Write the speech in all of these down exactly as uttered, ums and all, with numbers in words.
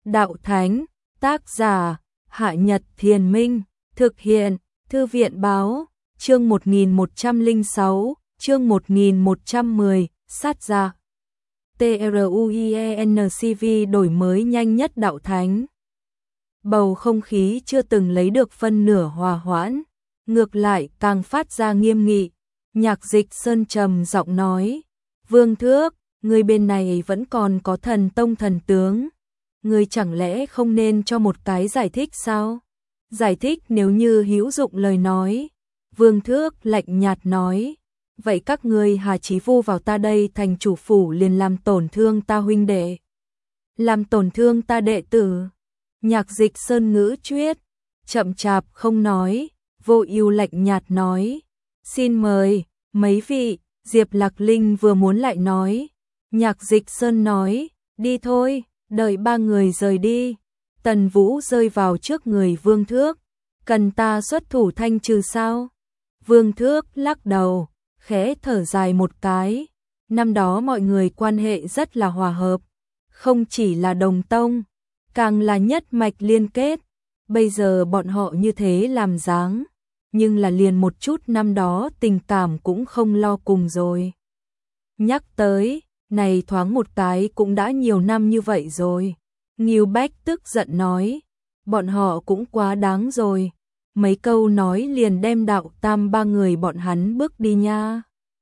Đạo Thánh, tác giả, Hạ Nhật Thiền Minh, thực hiện, Thư viện Báo, chương một nghìn một trăm lẻ sáu, chương một nghìn một trăm mười, sát ra. TRUIENCV đổi mới nhanh nhất Đạo Thánh. Bầu không khí chưa từng lấy được phân nửa hòa hoãn, ngược lại càng phát ra nghiêm nghị. Nhạc Dịch Sơn trầm giọng nói, Vương Thước, người bên này vẫn còn có thần tông thần tướng. Người chẳng lẽ không nên cho một cái giải thích sao? Giải thích nếu như hữu dụng lời nói. Vương Thước lạnh nhạt nói, vậy các ngươi hà chí vu vào ta đây thành chủ phủ liền làm tổn thương ta huynh đệ. Làm tổn thương ta đệ tử. Nhạc Dịch Sơn ngữ chuyết, chậm chạp không nói, Vô Ưu lạnh nhạt nói, xin mời, mấy vị. Diệp Lạc Linh vừa muốn lại nói, Nhạc Dịch Sơn nói, đi thôi, đợi ba người rời đi. Tần Vũ rơi vào trước người Vương Thước, cần ta xuất thủ thanh trừ sao? Vương Thước lắc đầu, khẽ thở dài một cái, năm đó mọi người quan hệ rất là hòa hợp, không chỉ là đồng tông, càng là nhất mạch liên kết, bây giờ bọn họ như thế làm dáng, nhưng là liền một chút năm đó tình cảm cũng không lo cùng rồi. Nhắc tới, này thoáng một cái cũng đã nhiều năm như vậy rồi. Ngưu Bách tức giận nói, bọn họ cũng quá đáng rồi, mấy câu nói liền đem Đạo Tam ba người bọn hắn bước đi nha.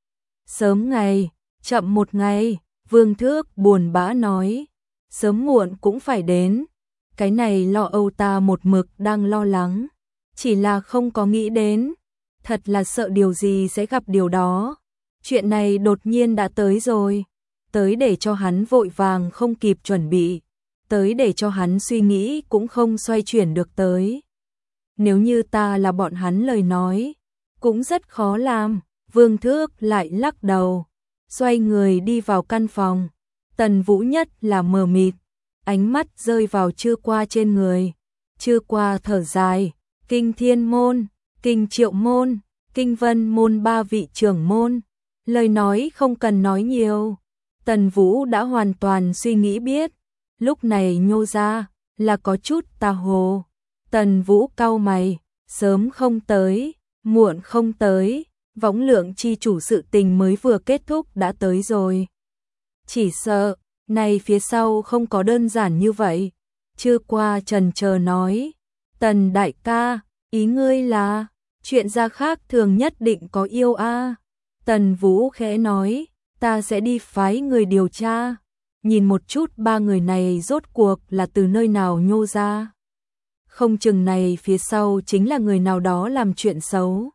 Sớm ngày, chậm một ngày, Vương Thước buồn bã nói, sớm muộn cũng phải đến, cái này lo âu ta một mực đang lo lắng, chỉ là không có nghĩ đến, thật là sợ điều gì sẽ gặp điều đó. Chuyện này đột nhiên đã tới rồi, tới để cho hắn vội vàng không kịp chuẩn bị, tới để cho hắn suy nghĩ cũng không xoay chuyển được tới. Nếu như ta là bọn hắn lời nói, cũng rất khó làm. Vương Thước lại lắc đầu, xoay người đi vào căn phòng. Tần Vũ nhất là mờ mịt, ánh mắt rơi vào Chư Qua trên người. Chư Qua thở dài, Kinh Thiên môn, Kinh Triệu môn, Kinh Vân môn ba vị trưởng môn, lời nói không cần nói nhiều. Tần Vũ đã hoàn toàn suy nghĩ biết, lúc này nhô ra là có chút tà hồ. Tần Vũ cau mày, sớm không tới, muộn không tới, Võng Lượng chi chủ sự tình mới vừa kết thúc đã tới rồi. Chỉ sợ, này phía sau không có đơn giản như vậy. Chư Qua chần chờ nói, Tần đại ca, ý ngươi là, chuyện gia khác thường nhất định có yêu a. Tần Vũ khẽ nói, ta sẽ đi phái người điều tra, nhìn một chút ba người này rốt cuộc là từ nơi nào nhô ra. Không chừng này phía sau chính là người nào đó làm chuyện xấu.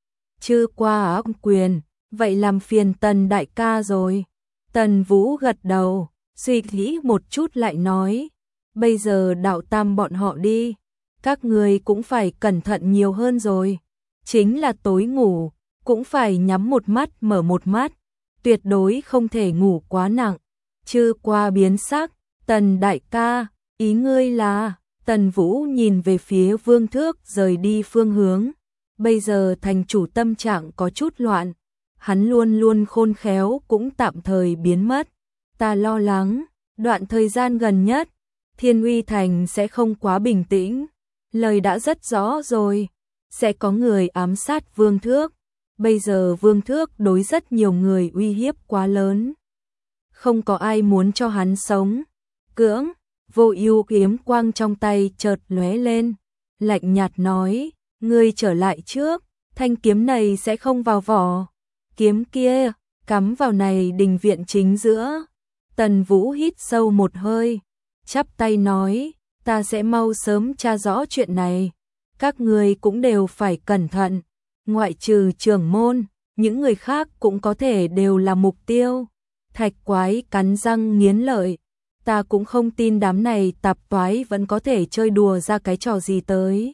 Chư Qua ác quyền, vậy làm phiền Tần đại ca rồi. Tần Vũ gật đầu, suy nghĩ một chút lại nói, bây giờ Đạo Tam bọn họ đi, các người cũng phải cẩn thận nhiều hơn rồi. Chính là tối ngủ, cũng phải nhắm một mắt mở một mắt, tuyệt đối không thể ngủ quá nặng. Chư Qua biến sắc, Tần đại ca, ý ngươi là? Tần Vũ nhìn về phía Vương Thước rời đi phương hướng. Bây giờ thành chủ tâm trạng có chút loạn, hắn luôn luôn khôn khéo cũng tạm thời biến mất. Ta lo lắng, đoạn thời gian gần nhất, Thiên Uy Thành sẽ không quá bình tĩnh. Lời đã rất rõ rồi, sẽ có người ám sát Vương Thước. Bây giờ Vương Thước đối rất nhiều người uy hiếp quá lớn, không có ai muốn cho hắn sống. Cưỡng, Vô Ưu kiếm quang trong tay chợt lóe lên, lạnh nhạt nói, ngươi trở lại trước, thanh kiếm này sẽ không vào vỏ. Kiếm kia, cắm vào này đình viện chính giữa. Tần Vũ hít sâu một hơi, chắp tay nói, ta sẽ mau sớm tra rõ chuyện này. Các ngươi cũng đều phải cẩn thận, ngoại trừ trưởng môn, những người khác cũng có thể đều là mục tiêu. Thạch Quái cắn răng nghiến lợi, ta cũng không tin đám này tạp toái vẫn có thể chơi đùa ra cái trò gì tới.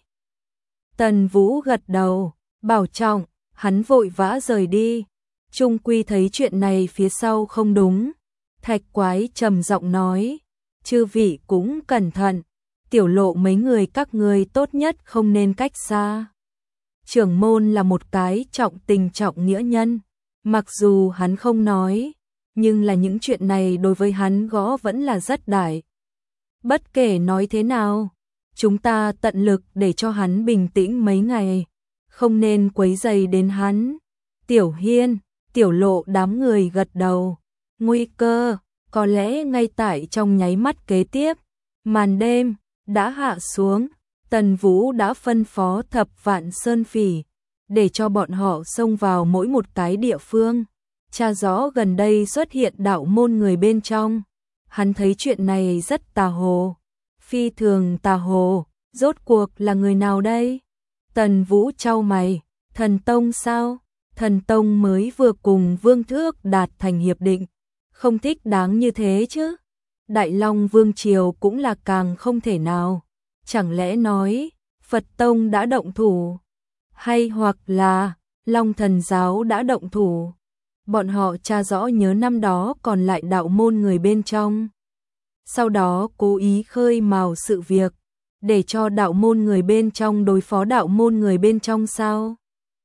Tần Vũ gật đầu, bảo trọng, hắn vội vã rời đi. Trung quy thấy chuyện này phía sau không đúng. Thạch Quái trầm giọng nói, chư vị cũng cẩn thận, tiểu lộ mấy người các ngươi tốt nhất không nên cách xa. Trưởng môn là một cái trọng tình trọng nghĩa nhân, mặc dù hắn không nói, nhưng là những chuyện này đối với hắn gõ vẫn là rất đại. Bất kể nói thế nào, chúng ta tận lực để cho hắn bình tĩnh mấy ngày, không nên quấy rầy đến hắn. Tiểu Hiên, Tiểu Lộ đám người gật đầu. Nguy cơ, có lẽ ngay tại trong nháy mắt kế tiếp, màn đêm đã hạ xuống, Tần Vũ đã phân phó Thập Vạn Sơn Phỉ để cho bọn họ xông vào mỗi một cái địa phương, tra rõ gần đây xuất hiện đạo môn người bên trong. Hắn thấy chuyện này rất tà hồ, phi thường tà hồ, rốt cuộc là người nào đây? Tần Vũ chau mày, Thần Tông sao? Thần Tông mới vừa cùng Vương Thước đạt thành hiệp định, không thích đáng như thế chứ. Đại Long Vương Triều cũng là càng không thể nào. Chẳng lẽ nói Phật Tông đã động thủ, hay hoặc là Long Thần Giáo đã động thủ? Bọn họ tra rõ nhớ năm đó còn lại đạo môn người bên trong, sau đó cố ý khơi mào sự việc để cho đạo môn người bên trong đối phó đạo môn người bên trong sao?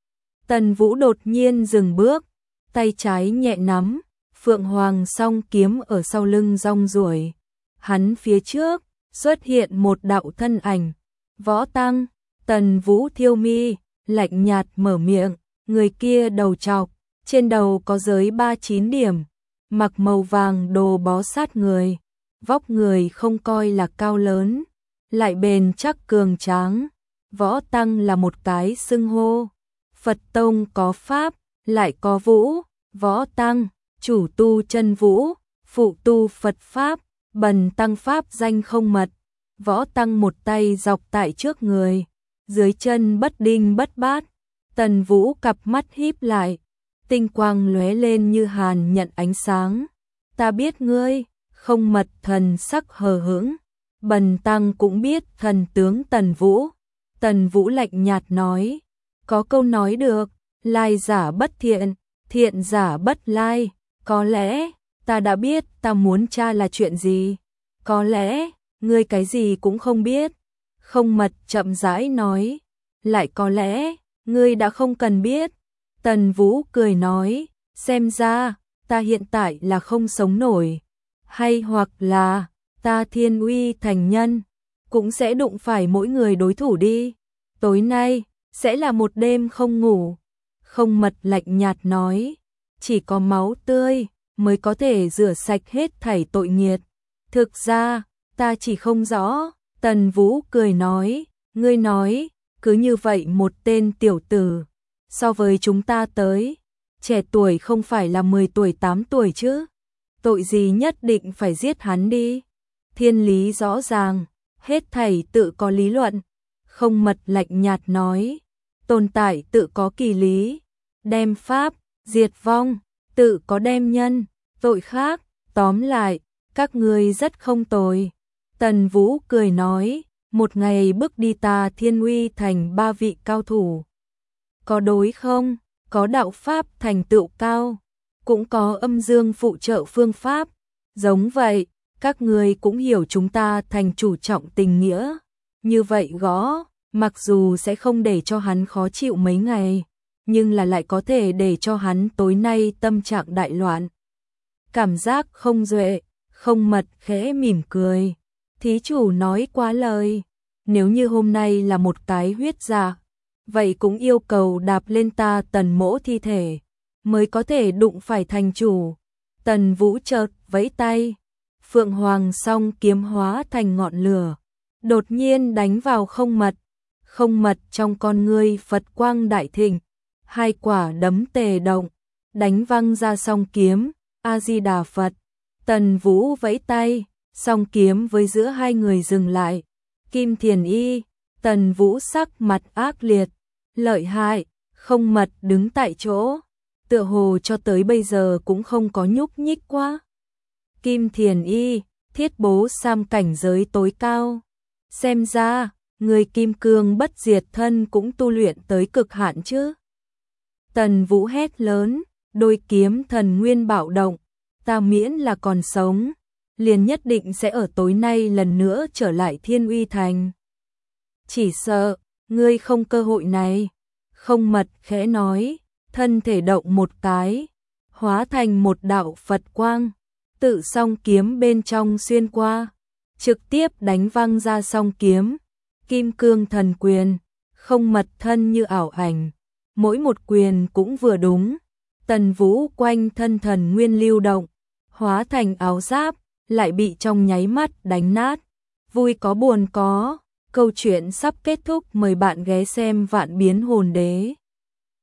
Tần Vũ đột nhiên dừng bước, tay trái nhẹ nắm, Phượng Hoàng song kiếm ở sau lưng rong ruổi. Hắn phía trước xuất hiện một đạo thân ảnh, Võ Tăng. Tần Vũ thiêu mi, lạnh nhạt mở miệng, người kia đầu trọc, trên đầu có giới ba chín điểm, mặc màu vàng đồ bó sát người, vóc người không coi là cao lớn, lại bền chắc cường tráng. Võ Tăng là một cái xưng hô. Phật Tông có Pháp, lại có Vũ. Võ Tăng, chủ tu chân Vũ, phụ tu Phật Pháp, bần tăng Pháp danh không mật. Võ Tăng một tay dọc tại trước người, dưới chân bất đinh bất bát. Tần Vũ cặp mắt híp lại, tinh quang lóe lên như hàn nhận ánh sáng. Ta biết ngươi. Không mật thần sắc hờ hững. Bần tăng cũng biết thần tướng Tần Vũ. Tần Vũ lạnh nhạt nói, có câu nói được, lai giả bất thiện, thiện giả bất lai. Có lẽ ta đã biết ta muốn tra là chuyện gì. Có lẽ ngươi cái gì cũng không biết. Không mật chậm rãi nói, lại có lẽ ngươi đã không cần biết. Tần Vũ cười nói, xem ra ta hiện tại là không sống nổi, hay hoặc là ta thiên uy thành nhân cũng sẽ đụng phải mỗi người đối thủ đi. Tối nay sẽ là một đêm không ngủ. Không mật lạnh nhạt nói, chỉ có máu tươi mới có thể rửa sạch hết thảy tội nghiệt. Thực ra ta chỉ không rõ. Tần Vũ cười nói, ngươi nói cứ như vậy một tên tiểu tử, so với chúng ta tới trẻ tuổi không phải là mười tuổi tám tuổi chứ? Tội gì nhất định phải giết hắn đi? Thiên lý rõ ràng, hết thảy tự có lý luận. Không mật lạnh nhạt nói, tồn tại tự có kỳ lý, đem pháp diệt vong tự có đem nhân, tội khác. Tóm lại, các ngươi rất không tồi. Tần Vũ cười nói, một ngày bước đi ta thiên uy thành ba vị cao thủ. Có đối không? Có đạo pháp thành tựu cao, cũng có âm dương phụ trợ phương pháp. Giống vậy, các ngươi cũng hiểu chúng ta thành chủ trọng tình nghĩa. Như vậy gõ, mặc dù sẽ không để cho hắn khó chịu mấy ngày, nhưng là lại có thể để cho hắn tối nay tâm trạng đại loạn. Cảm giác không duệ. Không mật khẽ mỉm cười, thí chủ nói quá lời. Nếu như hôm nay là một cái huyết dạ, vậy cũng yêu cầu đạp lên ta Tần mỗ thi thể mới có thể đụng phải thành chủ. Tần Vũ chợt vẫy tay, Phượng Hoàng song kiếm hóa thành ngọn lửa, đột nhiên đánh vào không mật. Không mật trong con ngươi Phật quang đại thịnh, hai quả đấm tề động, đánh văng ra song kiếm. A Di Đà Phật. Tần Vũ vẫy tay, song kiếm với giữa hai người dừng lại. Kim Thiền Y. Tần Vũ sắc mặt ác liệt, lợi hại. Không mật đứng tại chỗ, tựa hồ cho tới bây giờ cũng không có nhúc nhích quá. Kim Thiền Y, thiết bố sam cảnh giới tối cao. Xem ra, người kim cương bất diệt thân cũng tu luyện tới cực hạn chứ. Tần Vũ hét lớn, đôi kiếm thần nguyên bạo động. Ta miễn là còn sống, liền nhất định sẽ ở tối nay lần nữa trở lại Thiên Uy Thành. Chỉ sợ, ngươi không cơ hội này. Không mật khẽ nói, thân thể động một cái, hóa thành một đạo Phật quang, tự song kiếm bên trong xuyên qua. trực tiếp đánh văng ra song kiếm, kim cương thần quyền, không mật thân như ảo ảnh, mỗi một quyền cũng vừa đúng. Tần Vũ quanh thân thần nguyên lưu động, hóa thành áo giáp, lại bị trong nháy mắt đánh nát. Vui có buồn có, câu chuyện sắp kết thúc, mời bạn ghé xem Vạn Biến Hồn Đế.